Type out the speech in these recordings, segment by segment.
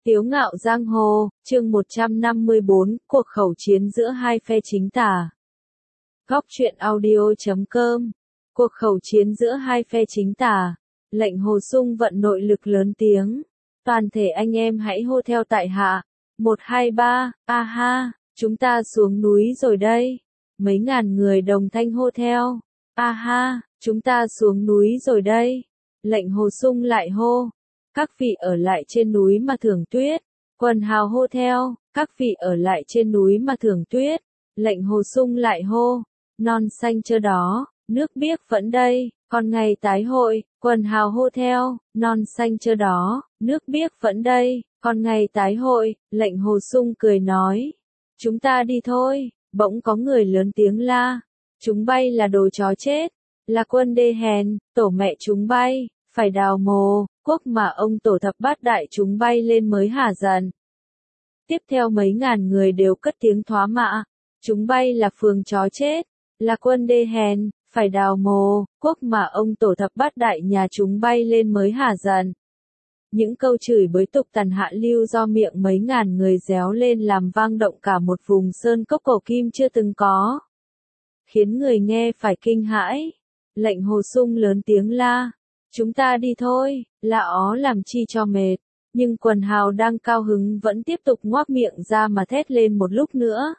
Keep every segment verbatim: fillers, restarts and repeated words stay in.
Tiếu ngạo giang hồ, chương một trăm năm mươi bốn, cuộc khẩu chiến giữa hai phe chính tà. Góc truyện audio chấm com. Cuộc khẩu chiến giữa hai phe chính tà. Lệnh Hồ Sung vận nội lực lớn tiếng. Toàn thể anh em hãy hô theo tại hạ. Một hai ba, a ha, chúng ta xuống núi rồi đây. Mấy ngàn người đồng thanh hô theo. A ha, chúng ta xuống núi rồi đây. Lệnh Hồ Sung lại hô. Các vị ở lại trên núi mà thưởng tuyết. Quần hào hô theo, các vị ở lại trên núi mà thưởng tuyết. Lệnh Hồ Sung lại hô, non xanh chơ đó, nước biếc vẫn đây, còn ngày tái hội. Quần hào hô theo, non xanh chơ đó, nước biếc vẫn đây, còn ngày tái hội. Lệnh Hồ Sung cười nói, chúng ta đi thôi. Bỗng có người lớn tiếng la, chúng bay là đồ chó chết, là quân đê hèn, tổ mẹ chúng bay, phải đào mồ, quốc mà ông tổ thập bát đại chúng bay lên mới hả giận. Tiếp theo mấy ngàn người đều cất tiếng thoá mạ, chúng bay là phường chó chết, là quân đê hèn, phải đào mồ, quốc mà ông tổ thập bát đại nhà chúng bay lên mới hả giận. Những câu chửi bới tục tằn hạ lưu do miệng mấy ngàn người réo lên làm vang động cả một vùng sơn cốc cổ kim chưa từng có, khiến người nghe phải kinh hãi. Lệnh Hồ Sung lớn tiếng la, chúng ta đi thôi, là ó làm chi cho mệt. Nhưng quần hào đang cao hứng vẫn tiếp tục ngoác miệng ra mà thét lên một lúc nữa.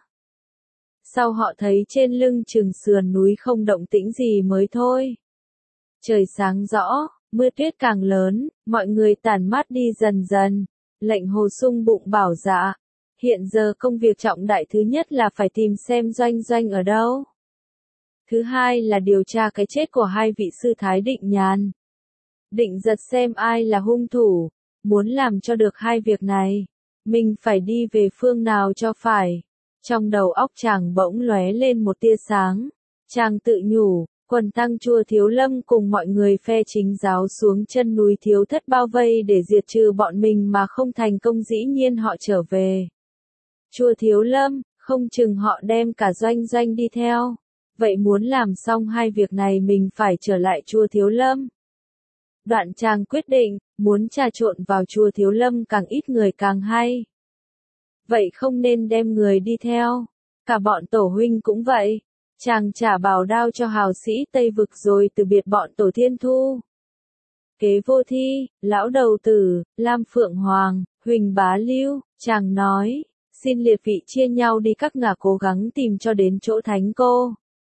Sau họ thấy trên lưng chừng sườn núi không động tĩnh gì mới thôi. Trời sáng rõ, mưa tuyết càng lớn, mọi người tản mát đi dần dần. Lệnh Hồ Sung bụng bảo dạ, hiện giờ công việc trọng đại thứ nhất là phải tìm xem Doanh Doanh ở đâu. Thứ hai là điều tra cái chết của hai vị sư Thái Định Nhàn. Định giật xem ai là hung thủ. Muốn làm cho được hai việc này, mình phải đi về phương nào cho phải. Trong đầu óc chàng bỗng lóe lên một tia sáng. Chàng tự nhủ, quần tăng Chùa Thiếu Lâm cùng mọi người phe chính giáo xuống chân núi Thiếu Thất bao vây để diệt trừ bọn mình mà không thành công, dĩ nhiên họ trở về Chùa Thiếu Lâm, không chừng họ đem cả Doanh Doanh đi theo. Vậy muốn làm xong hai việc này mình phải trở lại Chùa Thiếu Lâm. Đoạn chàng quyết định, muốn trà trộn vào Chùa Thiếu Lâm càng ít người càng hay. Vậy không nên đem người đi theo. Cả bọn tổ huynh cũng vậy. Chàng trả bào đao cho hào sĩ Tây Vực rồi từ biệt bọn tổ Thiên Thu, Kế Vô Thi, Lão Đầu Tử, Lam Phượng Hoàng, Huỳnh Bá Lưu. Chàng nói, xin liệt vị chia nhau đi các ngả cố gắng tìm cho đến chỗ Thánh Cô.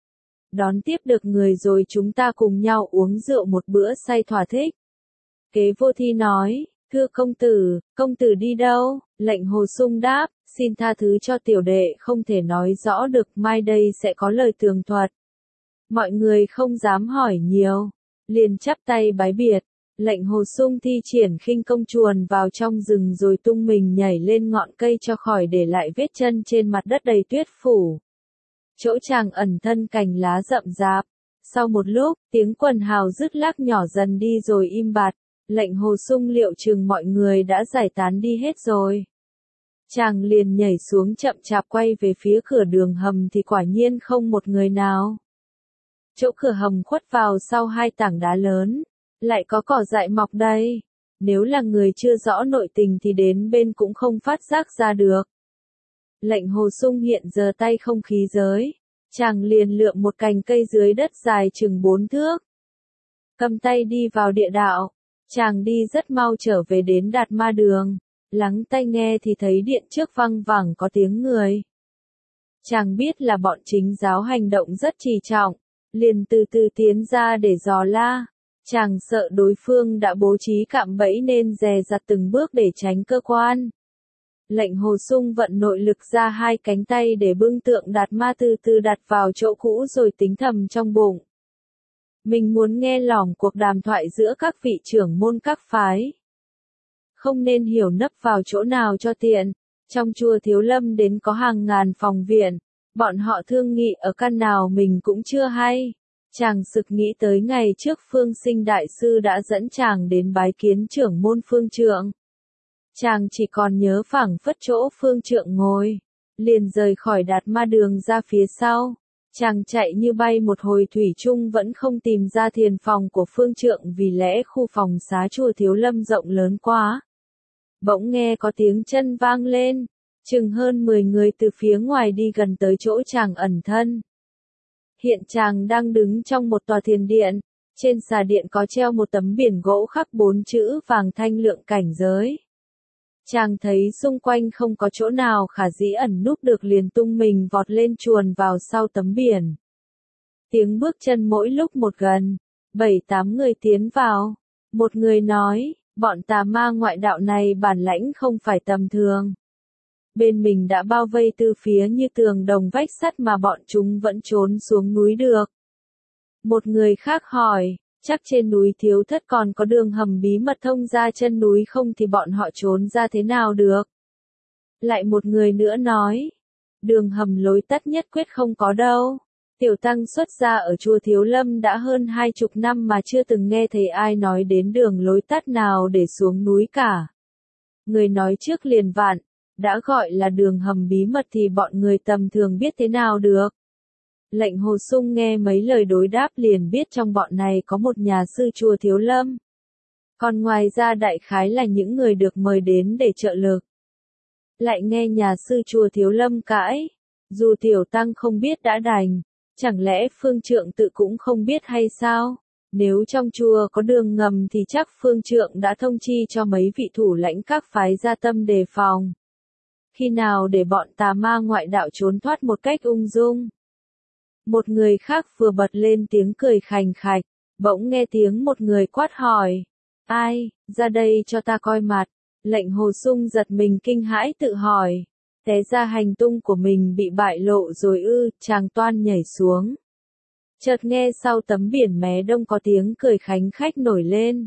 Đón tiếp được người rồi chúng ta cùng nhau uống rượu một bữa say thỏa thích. Kế Vô Thi nói, thưa công tử, công tử đi đâu? Lệnh Hồ Sung đáp, xin tha thứ cho tiểu đệ không thể nói rõ được, mai đây sẽ có lời tường thuật. Mọi người không dám hỏi nhiều, liền chắp tay bái biệt. Lệnh Hồ Sung thi triển khinh công chuồn vào trong rừng rồi tung mình nhảy lên ngọn cây cho khỏi để lại vết chân trên mặt đất đầy tuyết phủ. Chỗ chàng ẩn thân cành lá rậm rạp. Sau một lúc, tiếng quần hào rứt lắc nhỏ dần đi rồi im bặt. Lệnh Hồ Sung liệu chừng mọi người đã giải tán đi hết rồi. Chàng liền nhảy xuống chậm chạp quay về phía cửa đường hầm thì quả nhiên không một người nào. Chỗ cửa hầm khuất vào sau hai tảng đá lớn, lại có cỏ dại mọc đây. Nếu là người chưa rõ nội tình thì đến bên cũng không phát giác ra được. Lệnh Hồ Sung hiện giờ tay không khí giới. Chàng liền lượm một cành cây dưới đất dài chừng bốn thước. Cầm tay đi vào địa đạo. Chàng đi rất mau trở về đến Đạt Ma Đường. Lắng tai nghe thì thấy điện trước văng vẳng có tiếng người. Chàng biết là bọn chính giáo hành động rất trì trọng. Liền từ từ tiến ra để dò la. Chàng sợ đối phương đã bố trí cạm bẫy nên dè dặt từng bước để tránh cơ quan. Lệnh Hồ Sung vận nội lực ra hai cánh tay để bưng tượng Đạt Ma từ từ đặt vào chỗ cũ rồi tính thầm trong bụng. Mình muốn nghe lỏng cuộc đàm thoại giữa các vị trưởng môn các phái. Không nên hiểu nấp vào chỗ nào cho tiện. Trong Chùa Thiếu Lâm đến có hàng ngàn phòng viện. Bọn họ thương nghị ở căn nào mình cũng chưa hay. Chàng sực nghĩ tới ngày trước Phương Sinh Đại Sư đã dẫn chàng đến bái kiến trưởng môn Phương Trượng. Chàng chỉ còn nhớ phảng phất chỗ Phương Trượng ngồi. Liền rời khỏi Đạt Ma Đường ra phía sau. Chàng chạy như bay một hồi thủy chung vẫn không tìm ra thiền phòng của Phương Trượng vì lẽ khu phòng xá Chùa Thiếu Lâm rộng lớn quá. bỗng nghe có tiếng chân vang lên, chừng hơn mười người từ phía ngoài đi gần tới chỗ chàng ẩn thân. Hiện chàng đang đứng trong một tòa thiền điện, trên xà điện có treo một tấm biển gỗ khắc bốn chữ vàng thanh lượng cảnh giới. Chàng thấy xung quanh không có chỗ nào khả dĩ ẩn núp được liền tung mình vọt lên chuồn vào sau tấm biển. Tiếng bước chân mỗi lúc một gần, bảy tám người tiến vào. Một người nói, bọn tà ma ngoại đạo này bản lãnh không phải tầm thường. Bên mình đã bao vây từ phía như tường đồng vách sắt mà bọn chúng vẫn trốn xuống núi được. Một người khác hỏi, chắc trên núi Thiếu Thất còn có đường hầm bí mật thông ra chân núi không thì bọn họ trốn ra thế nào được? Lại một người nữa nói, đường hầm lối tắt nhất quyết không có đâu. Tiểu tăng xuất gia ở chùa Thiếu Lâm đã hơn hai chục năm mà chưa từng nghe thấy ai nói đến đường lối tắt nào để xuống núi cả. Người nói trước liền vạn, đã gọi là đường hầm bí mật thì bọn người tầm thường biết thế nào được. Lệnh Hồ Sung nghe mấy lời đối đáp liền biết trong bọn này có một nhà sư chùa Thiếu Lâm. Còn ngoài ra đại khái là những người được mời đến để trợ lực. Lại nghe nhà sư chùa Thiếu Lâm cãi, dù tiểu tăng không biết đã đành, chẳng lẽ phương trượng tự cũng không biết hay sao? Nếu trong chùa có đường ngầm thì chắc phương trượng đã thông chi cho mấy vị thủ lãnh các phái gia tâm đề phòng. Khi nào để bọn tà ma ngoại đạo trốn thoát một cách ung dung? Một người khác vừa bật lên tiếng cười khành khạch, bỗng nghe tiếng một người quát hỏi. Ai, ra đây cho ta coi mặt. Lệnh Hồ Sung giật mình kinh hãi tự hỏi. Té ra hành tung của mình bị bại lộ rồi ư, chàng toan nhảy xuống. Chợt nghe sau tấm biển mé đông có tiếng cười khánh khách nổi lên.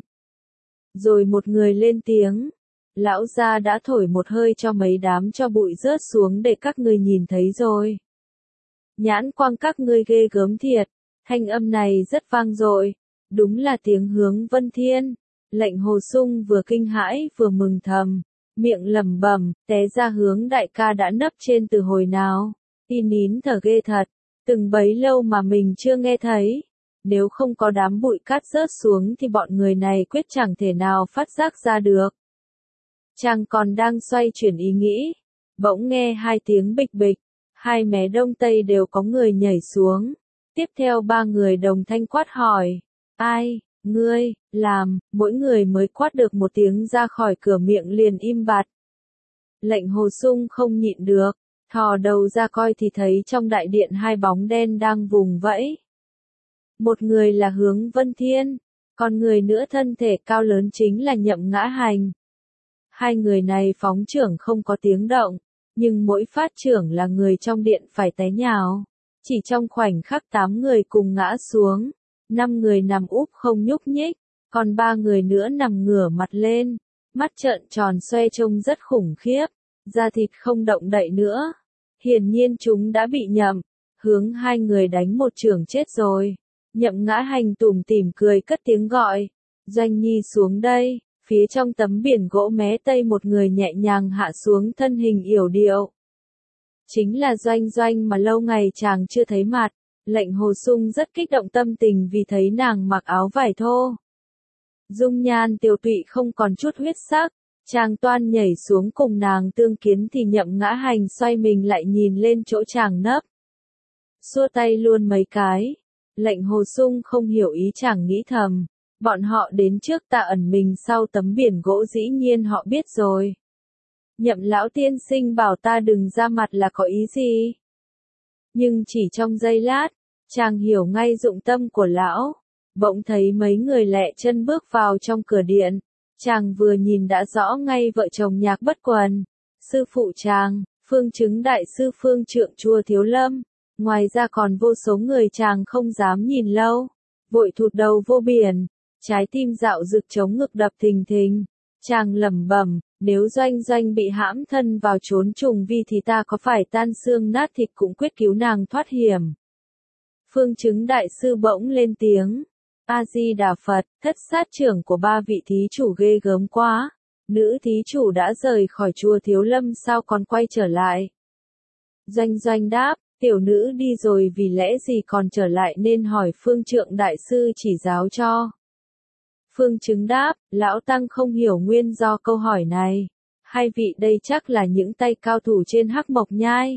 Rồi một người lên tiếng. Lão gia đã thổi một hơi cho mấy đám cho bụi rớt xuống để các ngươi nhìn thấy rồi. Nhãn quang các ngươi ghê gớm thiệt, thanh âm này rất vang dội, đúng là tiếng Hướng Vân Thiên. Lệnh Hồ Sung vừa kinh hãi vừa mừng thầm, miệng lẩm bẩm, té ra Hướng đại ca đã nấp trên từ hồi nào, tin nín thở ghê thật, từng bấy lâu mà mình chưa nghe thấy. Nếu không có đám bụi cát rớt xuống thì bọn người này quyết chẳng thể nào phát giác ra được. Chàng còn đang xoay chuyển ý nghĩ, bỗng nghe hai tiếng bịch bịch, hai mé đông tây đều có người nhảy xuống. Tiếp theo ba người đồng thanh quát hỏi, ai, ngươi, làm, mỗi người mới quát được một tiếng ra khỏi cửa miệng liền im bặt. Lệnh Hồ Sung không nhịn được, thò đầu ra coi thì thấy trong đại điện hai bóng đen đang vùng vẫy. Một người là Hướng Vân Thiên, còn người nữa thân thể cao lớn chính là Nhậm Ngã Hành. Hai người này phóng chưởng không có tiếng động, nhưng mỗi phát chưởng là người trong điện phải té nhào. Chỉ trong khoảnh khắc tám người cùng ngã xuống, năm người nằm úp không nhúc nhích, còn ba người nữa nằm ngửa mặt lên, mắt trợn tròn xoe trông rất khủng khiếp, da thịt không động đậy nữa. Hiển nhiên chúng đã bị Nhậm, Hướng hai người đánh một chưởng chết rồi. Nhậm Ngã Hành tủm tỉm cười cất tiếng gọi, Doanh Nhi xuống đây. Phía trong tấm biển gỗ mé tây một người nhẹ nhàng hạ xuống thân hình yểu điệu. Chính là Doanh Doanh mà lâu ngày chàng chưa thấy mặt. Lệnh Hồ Sung rất kích động tâm tình vì thấy nàng mặc áo vải thô. Dung nhan tiều tụy không còn chút huyết sắc, chàng toan nhảy xuống cùng nàng tương kiến thì Nhậm Ngã Hành xoay mình lại nhìn lên chỗ chàng nấp. Xua tay luôn mấy cái. Lệnh Hồ Sung không hiểu ý chàng nghĩ thầm. Bọn họ đến trước ta ẩn mình sau tấm biển gỗ dĩ nhiên họ biết rồi. Nhậm lão tiên sinh bảo ta đừng ra mặt là có ý gì? Nhưng chỉ trong giây lát, chàng hiểu ngay dụng tâm của lão. Bỗng thấy mấy người lẹ chân bước vào trong cửa điện. Chàng vừa nhìn đã rõ ngay vợ chồng Nhạc Bất Quần. Sư phụ chàng, Phương Chứng đại sư Phương Trượng chùa Thiếu Lâm. Ngoài ra còn vô số người chàng không dám nhìn lâu. Vội thụt đầu vô biển. Trái tim dạo rực chống ngực đập thình thình. Chàng lẩm bẩm, nếu Doanh Doanh bị hãm thân vào chốn trùng vi thì ta có phải tan xương nát thịt cũng quyết cứu nàng thoát hiểm. Phương Chứng đại sư bỗng lên tiếng. A-di-đà Phật, thất sát trưởng của ba vị thí chủ ghê gớm quá. Nữ thí chủ đã rời khỏi chùa Thiếu Lâm sao còn quay trở lại? Doanh Doanh đáp, tiểu nữ đi rồi vì lẽ gì còn trở lại nên hỏi Phương Trượng đại sư chỉ giáo cho. Phương Chứng đáp, lão tăng không hiểu nguyên do câu hỏi này. Hai vị đây chắc là những tay cao thủ trên Hắc Mộc Nhai.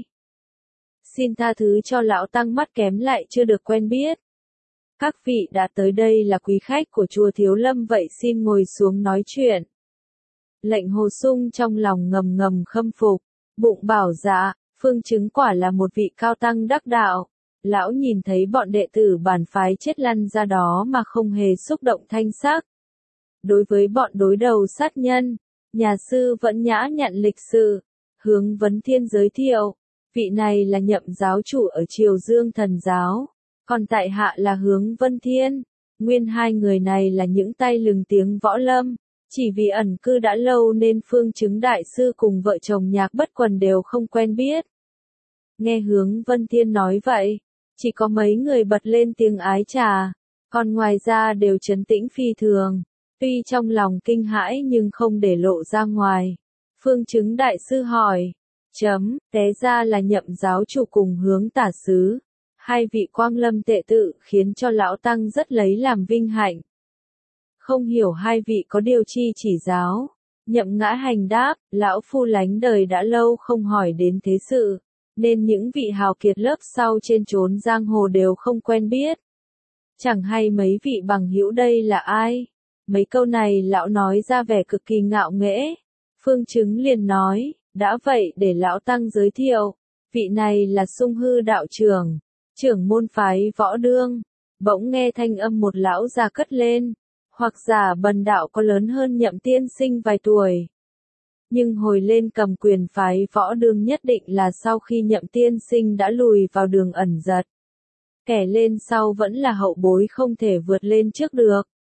Xin tha thứ cho lão tăng mắt kém lại chưa được quen biết. Các vị đã tới đây là quý khách của chùa Thiếu Lâm vậy xin ngồi xuống nói chuyện. Lệnh Hồ Sung trong lòng ngầm ngầm khâm phục, bụng bảo dạ, Phương Chứng quả là một vị cao tăng đắc đạo. Lão nhìn thấy bọn đệ tử bản phái chết lăn ra đó mà không hề xúc động thanh sắc. Đối với bọn đối đầu sát nhân, nhà sư vẫn nhã nhặn lịch sự. Hướng Vấn Thiên giới thiệu, vị này là nhậm giáo chủ ở Triều Dương Thần Giáo, còn tại hạ là Hướng Vân Thiên. Nguyên hai người này là những tay lừng tiếng võ lâm, chỉ vì ẩn cư đã lâu nên Phương Chứng đại sư cùng vợ chồng Nhạc Bất Quần đều không quen biết. Nghe Hướng Vân Thiên nói vậy, chỉ có mấy người bật lên tiếng ái trà, còn ngoài ra đều trấn tĩnh phi thường, tuy trong lòng kinh hãi nhưng không để lộ ra ngoài. Phương Chứng đại sư hỏi, chấm, té ra là nhậm giáo chủ cùng Hướng tả sứ, hai vị quang lâm tệ tự khiến cho lão tăng rất lấy làm vinh hạnh. Không hiểu hai vị có điều chi chỉ giáo. Nhậm Ngã Hành đáp, lão phu lánh đời đã lâu không hỏi đến thế sự, nên những vị hào kiệt lớp sau trên chốn giang hồ đều không quen biết. Chẳng hay mấy vị bằng hữu đây là ai? Mấy câu này lão nói ra vẻ cực kỳ ngạo nghễ. Phương Chứng liền nói, đã vậy để lão tăng giới thiệu, vị này là Sung Hư đạo trưởng, trưởng môn phái Võ Đương. Bỗng nghe thanh âm một lão già cất lên, hoặc giả Bần đạo có lớn hơn Nhậm tiên sinh vài tuổi. Nhưng hồi lên cầm quyền phái Võ Đương nhất định là sau khi Nhậm tiên sinh đã lùi vào đường ẩn giật. Kẻ lên sau vẫn là hậu bối không thể vượt lên trước được.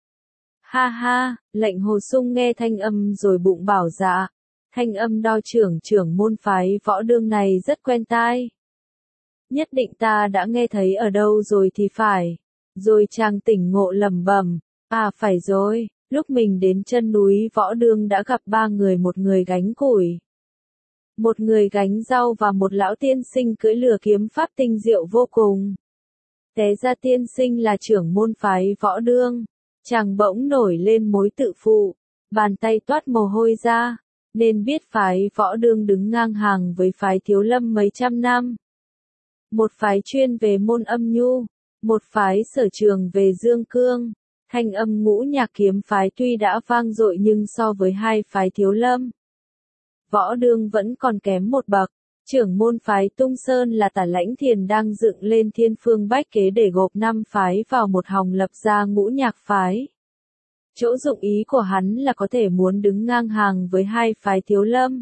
Ha ha, Lệnh Hồ Sung nghe thanh âm rồi bụng bảo dạ, thanh âm đo trưởng trưởng môn phái Võ Đương này rất quen tai. Nhất định ta đã nghe thấy ở đâu rồi thì phải. Rồi chàng tỉnh ngộ lẩm bẩm, à phải rồi, lúc mình đến chân núi Võ Đương đã gặp ba người, một người gánh củi, một người gánh rau và một lão tiên sinh cưỡi lừa kiếm pháp tinh diệu vô cùng. Té ra tiên sinh là trưởng môn phái Võ Đương. Chàng bỗng nổi lên mối tự phụ, bàn tay toát mồ hôi ra, nên biết phái Võ Đương đứng ngang hàng với phái Thiếu Lâm mấy trăm năm. Một phái chuyên về môn âm nhu, một phái sở trường về dương cương. Thanh âm ngũ nhạc kiếm phái tuy đã vang dội nhưng so với hai phái Thiếu Lâm, Võ Đương vẫn còn kém một bậc. Trưởng môn phái Tung Sơn là Tả Lãnh Thiền đang dựng lên Thiên Phương Bách Kế để gộp năm phái vào một hòng lập ra ngũ nhạc phái. Chỗ dụng ý của hắn là có thể muốn đứng ngang hàng với hai phái Thiếu Lâm.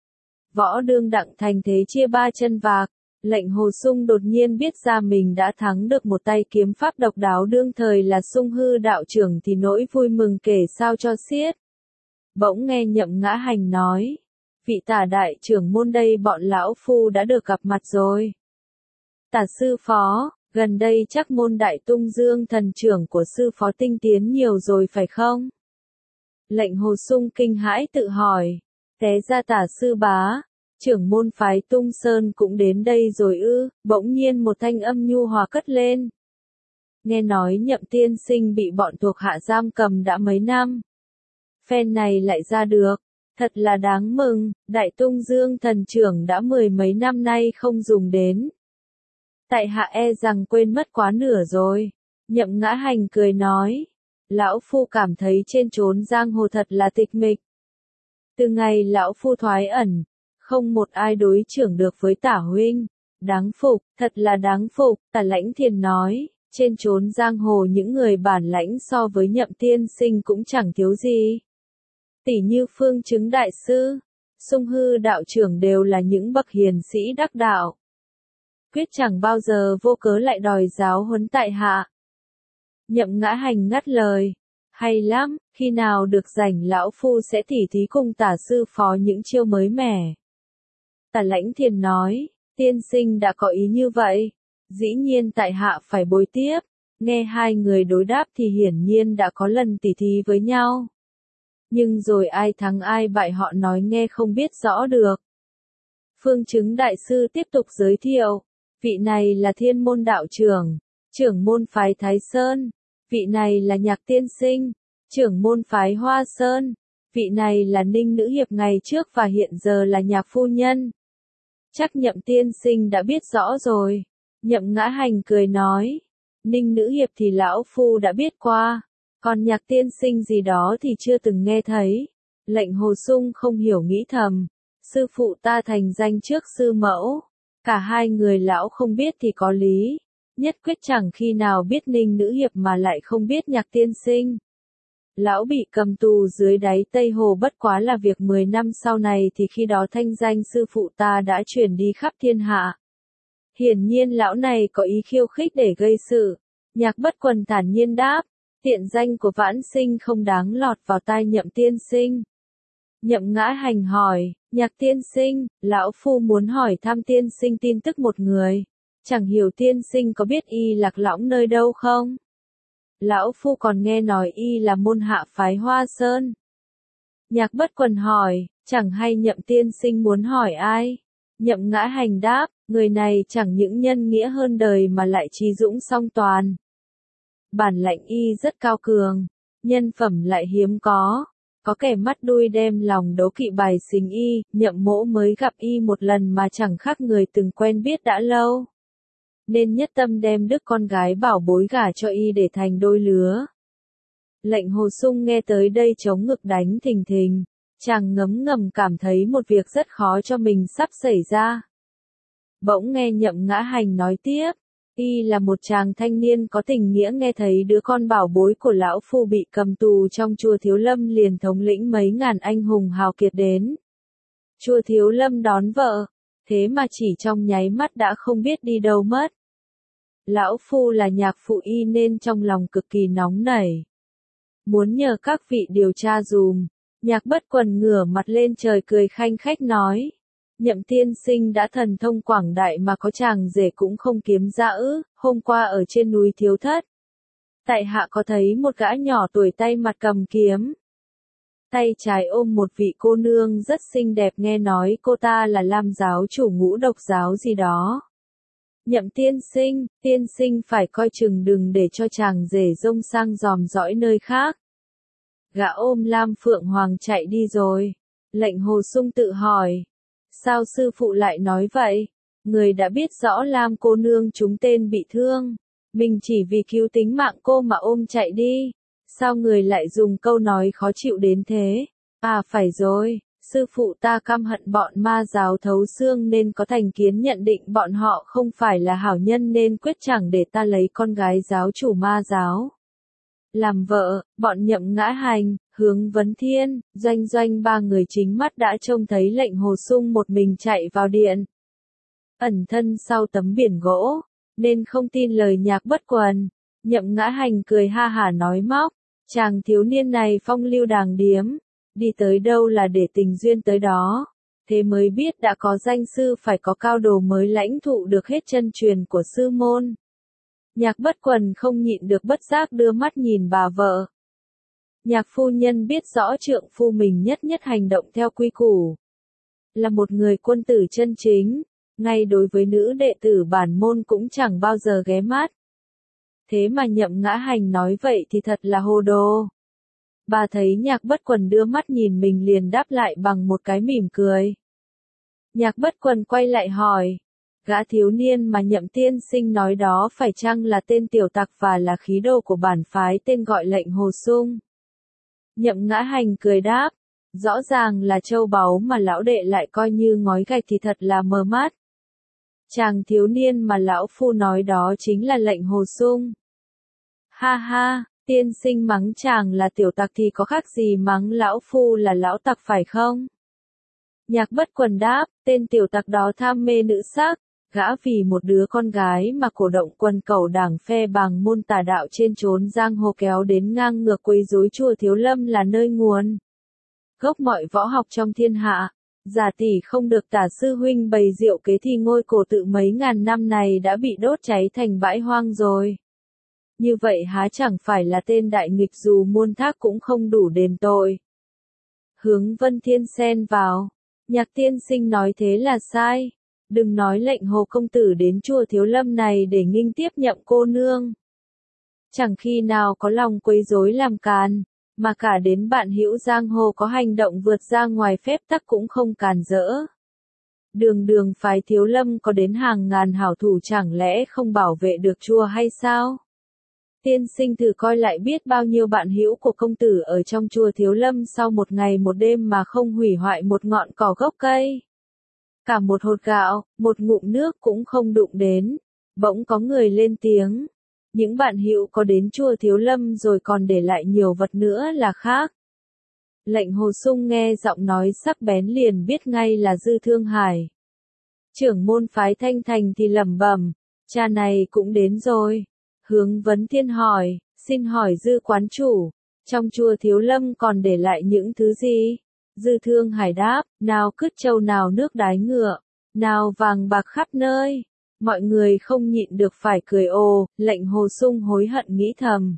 Võ Đương đặng thành thế chia ba chân vạc. Lệnh Hồ Sung đột nhiên biết ra mình đã thắng được một tay kiếm pháp độc đáo đương thời là Sung Hư đạo trưởng thì nỗi vui mừng kể sao cho xiết. Bỗng nghe Nhậm Ngã Hành nói, vị Tả đại trưởng môn đây bọn lão phu đã được gặp mặt rồi. Tả sư phó, gần đây chắc môn Đại Tung Dương thần trưởng của sư phó tinh tiến nhiều rồi phải không? Lệnh Hồ Sung kinh hãi tự hỏi, té ra Tả sư bá, trưởng môn phái Tung Sơn cũng đến đây rồi ư? Bỗng nhiên một thanh âm nhu hòa cất lên. Nghe nói Nhậm tiên sinh bị bọn thuộc hạ giam cầm đã mấy năm. Phen này lại ra được, thật là đáng mừng. Đại Tung Dương thần trưởng đã mười mấy năm nay không dùng đến. Tại hạ e rằng quên mất quá nửa rồi. Nhậm Ngã Hành cười nói, lão phu cảm thấy trên chốn giang hồ thật là tịch mịch. Từ ngày lão phu thoái ẩn, không một ai đối trưởng được với Tả huynh. Đáng phục, thật là đáng phục. Tả Lãnh Thiền nói, trên chốn giang hồ những người bản lãnh so với Nhậm tiên sinh cũng chẳng thiếu gì. Tỷ như Phương Chứng đại sư, Sung Hư đạo trưởng đều là những bậc hiền sĩ đắc đạo. Quyết chẳng bao giờ vô cớ lại đòi giáo huấn tại hạ. Nhậm Ngã Hành ngắt lời, hay lắm, khi nào được rảnh lão phu sẽ tỉ thí cùng Tả sư phó những chiêu mới mẻ. Tả Lãnh Thiền nói, tiên sinh đã có ý như vậy, dĩ nhiên tại hạ phải bồi tiếp. Nghe hai người đối đáp thì hiển nhiên đã có lần tỉ thí với nhau. Nhưng rồi ai thắng ai bại họ nói nghe không biết rõ được. Phương Chứng đại sư tiếp tục giới thiệu, vị này là Thiên môn đạo trưởng, trưởng môn phái Thái Sơn, vị này là Nhạc tiên sinh, trưởng môn phái Hoa Sơn, Vị này là Ninh nữ hiệp ngày trước và hiện giờ là Nhạc phu nhân. Chắc Nhậm tiên sinh đã biết rõ rồi. Nhậm Ngã Hành cười nói. Ninh nữ hiệp thì lão phu đã biết qua. Còn Nhạc tiên sinh gì đó thì chưa từng nghe thấy. Lệnh Hồ Sung không hiểu nghĩ thầm. Sư phụ ta thành danh trước sư mẫu. Cả hai người lão không biết thì có lý. Nhất quyết chẳng khi nào biết Ninh nữ hiệp mà lại không biết Nhạc tiên sinh. Lão bị cầm tù dưới đáy Tây Hồ bất quá là việc mười năm sau này thì khi đó thanh danh sư phụ ta đã chuyển đi khắp thiên hạ. Hiển nhiên lão này có ý khiêu khích để gây sự. Nhạc Bất Quần thản nhiên đáp, tiện danh của Vãn Sinh không đáng lọt vào tai Nhậm tiên sinh. Nhậm Ngã Hành hỏi, Nhạc tiên sinh, lão phu muốn hỏi thăm tiên sinh tin tức một người. Chẳng hiểu tiên sinh có biết y lạc lõng nơi đâu không? Lão phu còn nghe nói y là môn hạ phái Hoa Sơn. Nhạc Bất Quần hỏi, chẳng hay Nhậm tiên sinh muốn hỏi ai? Nhậm Ngã Hành đáp, người này chẳng những nhân nghĩa hơn đời mà lại trí dũng song toàn. Bản lãnh y rất cao cường, nhân phẩm lại hiếm có. Có kẻ mắt đuôi đem lòng đố kỵ bài xính y, Nhậm mỗ mới gặp y một lần mà chẳng khác người từng quen biết đã lâu. Nên nhất tâm đem đứa con gái bảo bối gả cho y để thành đôi lứa. Lệnh Hồ Sung nghe tới đây chống ngực đánh thình thình, chàng ngấm ngầm cảm thấy một việc rất khó cho mình sắp xảy ra. Bỗng nghe Nhậm Ngã Hành nói tiếp, y là một chàng thanh niên có tình nghĩa, nghe thấy đứa con bảo bối của lão phu bị cầm tù trong chùa Thiếu Lâm liền thống lĩnh mấy ngàn anh hùng hào kiệt đến chùa Thiếu Lâm đón vợ, thế mà chỉ trong nháy mắt đã không biết đi đâu mất. Lão phu là nhạc phụ y nên trong lòng cực kỳ nóng nảy, muốn nhờ các vị điều tra dùm. Nhạc Bất Quần ngửa mặt lên trời cười khanh khách nói, Nhậm tiên sinh đã thần thông quảng đại mà có chàng rể cũng không kiếm ra ư? Hôm qua ở trên núi Thiếu Thất, tại hạ có thấy một gã nhỏ tuổi tay mặt cầm kiếm, tay trái ôm một vị cô nương rất xinh đẹp, nghe nói cô ta là Lam giáo chủ Ngũ Độc giáo gì đó. Nhậm tiên sinh, tiên sinh phải coi chừng đừng để cho chàng rể rông sang dòm dõi nơi khác. Gã ôm Lam Phượng Hoàng chạy đi rồi. Lệnh Hồ Sung tự hỏi, sao sư phụ lại nói vậy? Người đã biết rõ Lam cô nương chúng tên bị thương, mình chỉ vì cứu tính mạng cô mà ôm chạy đi. Sao người lại dùng câu nói khó chịu đến thế? À phải rồi, sư phụ ta căm hận bọn ma giáo thấu xương nên có thành kiến nhận định bọn họ không phải là hảo nhân nên quyết chẳng để ta lấy con gái giáo chủ ma giáo làm vợ. Bọn Nhậm Ngã Hành, Hướng Vấn Thiên, Doanh Doanh ba người chính mắt đã trông thấy Lệnh Hồ Sung một mình chạy vào điện, ẩn thân sau tấm biển gỗ, nên không tin lời Nhạc Bất Quần. Nhậm Ngã Hành cười ha hả nói móc, chàng thiếu niên này phong lưu đàng điếm, đi tới đâu là để tình duyên tới đó, thế mới biết đã có danh sư phải có cao đồ mới lãnh thụ được hết chân truyền của sư môn. Nhạc Bất Quần không nhịn được bất giác đưa mắt nhìn bà vợ. Nhạc phu nhân biết rõ trượng phu mình nhất nhất hành động theo quy củ, là một người quân tử chân chính, ngay đối với nữ đệ tử bản môn cũng chẳng bao giờ ghé mắt. Thế mà Nhậm Ngã Hành nói vậy thì thật là hồ đồ. Bà thấy Nhạc Bất Quần đưa mắt nhìn mình liền đáp lại bằng một cái mỉm cười. Nhạc Bất Quần quay lại hỏi, gã thiếu niên mà Nhậm tiên sinh nói đó phải chăng là tên tiểu tặc và là khí đồ của bản phái tên gọi Lệnh Hồ Sung? Nhậm Ngã Hành cười đáp, rõ ràng là châu báu mà lão đệ lại coi như ngói gạch thì thật là mờ mắt. Chàng thiếu niên mà lão phu nói đó chính là Lệnh Hồ Sung. Ha ha, tiên sinh mắng chàng là tiểu tặc thì có khác gì mắng lão phu là lão tặc phải không? Nhạc Bất Quần đáp, tên tiểu tặc đó tham mê nữ sắc, gã vì một đứa con gái mà cổ động quần cẩu đảng phe bàng môn tà đạo trên chốn giang hồ kéo đến ngang ngược quấy rối chùa Thiếu Lâm là nơi nguồn gốc mọi võ học trong thiên hạ. Giả tỷ không được Tả sư huynh bày rượu kế thì ngôi cổ tự mấy ngàn năm này đã bị đốt cháy thành bãi hoang rồi. Như vậy há chẳng phải là tên đại nghịch dù muôn thác cũng không đủ đền tội. Hướng Vân Thiên xen vào, Nhạc tiên sinh nói thế là sai. Đừng nói Lệnh Hồ công tử đến chùa Thiếu Lâm này để nghinh tiếp Nhậm cô nương, chẳng khi nào có lòng quấy rối làm càn. mà cả đến bạn hữu giang hồ có hành động vượt ra ngoài phép tắc cũng không cản rỡ. Đường đường phái Thiếu Lâm có đến hàng ngàn hảo thủ chẳng lẽ không bảo vệ được chùa hay sao? Tiên sinh thử coi lại biết bao nhiêu bạn hữu của công tử ở trong chùa Thiếu Lâm sau một ngày một đêm mà không hủy hoại một ngọn cỏ gốc cây. Cả một hột gạo, một ngụm nước cũng không đụng đến. Bỗng có người lên tiếng. Những bạn hữu có đến chùa Thiếu Lâm rồi còn để lại nhiều vật nữa là khác. Lệnh Hồ Sung nghe giọng nói sắc bén liền biết ngay là Dư Thương Hải. Trưởng môn phái Thanh Thành thì lẩm bẩm, cha này cũng đến rồi. Hướng Vấn Thiên hỏi, xin hỏi Dư quán chủ, trong chùa Thiếu Lâm còn để lại những thứ gì? Dư Thương Hải đáp, nào cứt trâu nào nước đái ngựa, nào vàng bạc khắp nơi. Mọi người không nhịn được phải cười ồ, Lệnh Hồ Sung hối hận nghĩ thầm.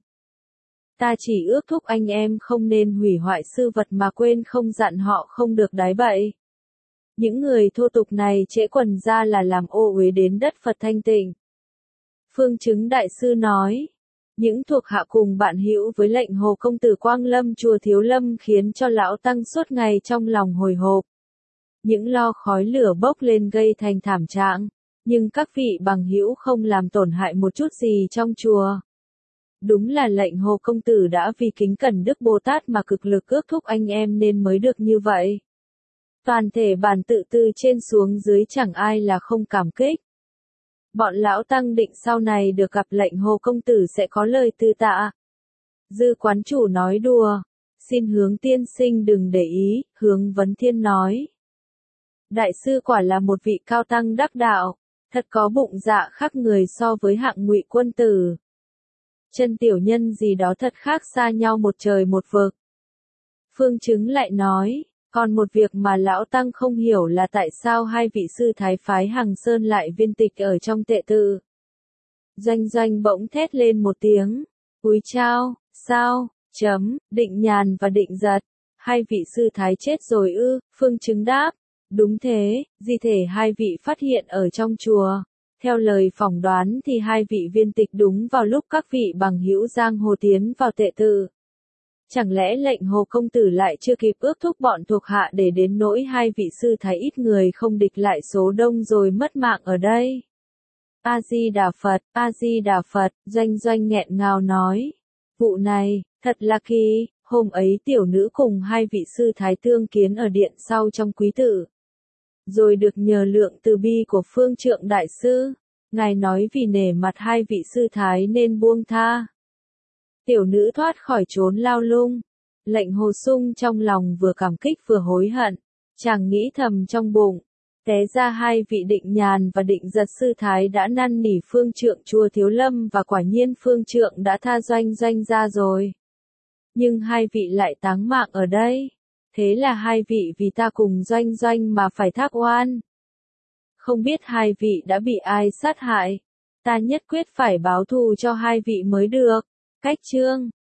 Ta chỉ ước thúc anh em không nên hủy hoại sư vật mà quên không dặn họ không được đái bậy. Những người thô tục này trễ quần ra là làm ô uế đến đất Phật thanh tịnh. Phương Chứng Đại Sư nói, những thuộc hạ cùng bạn hữu với Lệnh Hồ công tử Quang Lâm chùa Thiếu Lâm khiến cho lão tăng suốt ngày trong lòng hồi hộp. Những lo khói lửa bốc lên gây thành thảm trạng, nhưng các vị bằng hữu không làm tổn hại một chút gì trong chùa. Đúng là Lệnh Hồ công tử đã vì kính cẩn Đức Bồ Tát mà cực lực ước thúc anh em nên mới được như vậy. Toàn thể bản tự từ trên xuống dưới chẳng ai là không cảm kích. Bọn lão tăng định sau này được gặp Lệnh Hồ công tử sẽ có lời từ tạ. Dư quán chủ nói đùa, xin Hướng tiên sinh đừng để ý, Hướng Vấn Thiên nói. Đại sư quả là một vị cao tăng đắc đạo, thật có bụng dạ khác người so với hạng Ngụy quân tử. Chân tiểu nhân gì đó thật khác xa nhau một trời một vực. Phương Chứng lại nói, còn một việc mà lão tăng không hiểu là tại sao hai vị sư thái phái Hằng Sơn lại viên tịch ở trong tệ tự. Doanh Doanh bỗng thét lên một tiếng, cúi chao, sao, chấm, Định Nhàn và Định Giật, hai vị sư thái chết rồi ư? Phương Chứng đáp, đúng thế, di thể hai vị phát hiện ở trong chùa. Theo lời phỏng đoán thì hai vị viên tịch đúng vào lúc các vị bằng hữu giang hồ tiến vào tệ tự. Chẳng lẽ Lệnh Hồ công tử lại chưa kịp ước thúc bọn thuộc hạ để đến nỗi hai vị sư thái ít người không địch lại số đông rồi mất mạng ở đây? A-di-đà Phật, A-di-đà Phật, Doanh Doanh nghẹn ngào nói. Vụ này, thật là kỳ, hôm ấy tiểu nữ cùng hai vị sư thái tương kiến ở điện sau trong quý tự. Rồi được nhờ lượng từ bi của Phương Trượng Đại Sư, ngài nói vì nể mặt hai vị sư thái nên buông tha. Tiểu nữ thoát khỏi chốn lao lung. Lệnh Hồ Sung trong lòng vừa cảm kích vừa hối hận, chàng nghĩ thầm trong bụng, té ra hai vị Định Nhàn và Định Giật sư thái đã năn nỉ Phương Trượng chùa Thiếu Lâm và quả nhiên Phương Trượng đã tha Doanh Doanh ra rồi. Nhưng hai vị lại táng mạng ở đây. Thế là hai vị vì ta cùng Doanh Doanh mà phải thác oan. Không biết hai vị đã bị ai sát hại. Ta nhất quyết phải báo thù cho hai vị mới được. Cách chương